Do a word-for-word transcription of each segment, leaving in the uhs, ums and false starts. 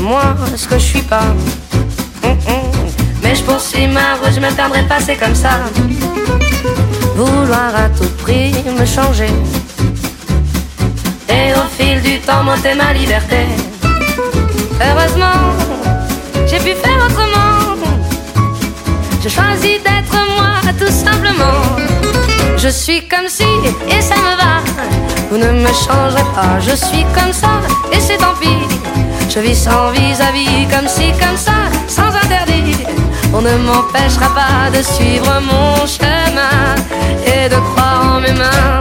moi ce que je suis pas. Mais je poursuis ma route, je me perdrai pas, c'est comme ça. Vouloir à tout prix me changer, et au fil du temps m'ôter ma liberté. Heureusement, j'ai pu faire autrement. Je choisis d'être moi, tout simplement. Je suis comme si, et ça me va. Vous ne me changerez pas, je suis comme ça, et c'est tant pis. Je vis sans vis-à-vis, comme si, comme ça, sans interdit. On ne m'empêchera pas de suivre mon chemin et de croire en mes mains.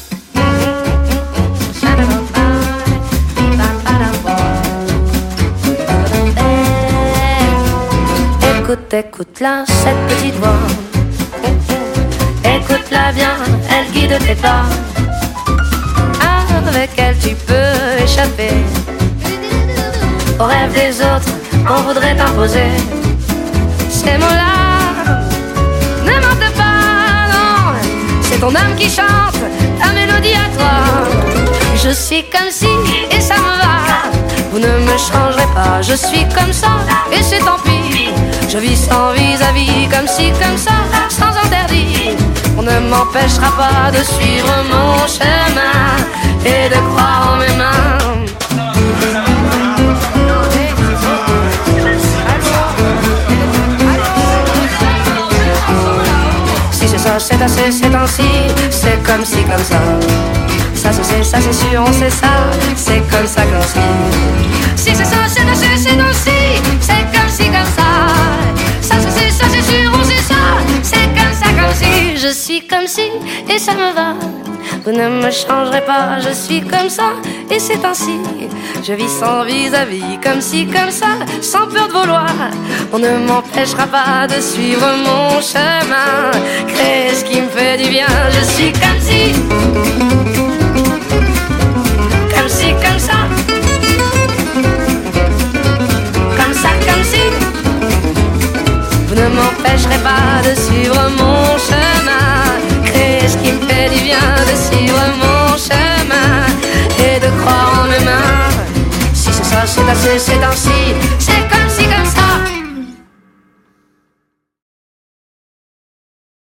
Écoute, écoute-la, cette petite voix. Écoute-la bien, elle guide tes pas. Avec elle tu peux échapper aux rêves des autres qu'on voudrait t'imposer. Ces mots-là ne mentent pas, non. C'est ton âme qui chante ta mélodie à toi. Je suis comme si, et ça me va. Vous ne me changerez pas, je suis comme ça, et c'est tant pis. Je vis sans vis-à-vis, comme si, comme ça, sans interdit. On ne m'empêchera pas de suivre mon chemin et de croire en mes mains. Si c'est ça, c'est assez, c'est ainsi. C'est comme si, comme ça. Ça se sait, ça c'est sûr, on sait ça. C'est comme ça qu'on si. Si c'est ça, c'est assez, c'est ainsi. C'est comme si, comme ça. Ça se sait, ça c'est sûr, on sait ça. C'est comme ça, comme si. Je suis comme si, et ça me va. Vous ne me changerez pas, je suis comme ça, et c'est ainsi. Je vis sans vis-à-vis, comme si, comme ça, sans peur de vouloir. On ne m'empêchera pas de suivre mon chemin, créer ce qui me fait du bien. Je suis comme si, comme si, comme ça, comme ça, comme si. Vous ne m'empêcherez pas de suivre mon chemin, créer ce qui me fait du bien, de suivre mon chemin et de croire en mes mains. Si c'est ça, c'est assez, c'est ainsi. C'est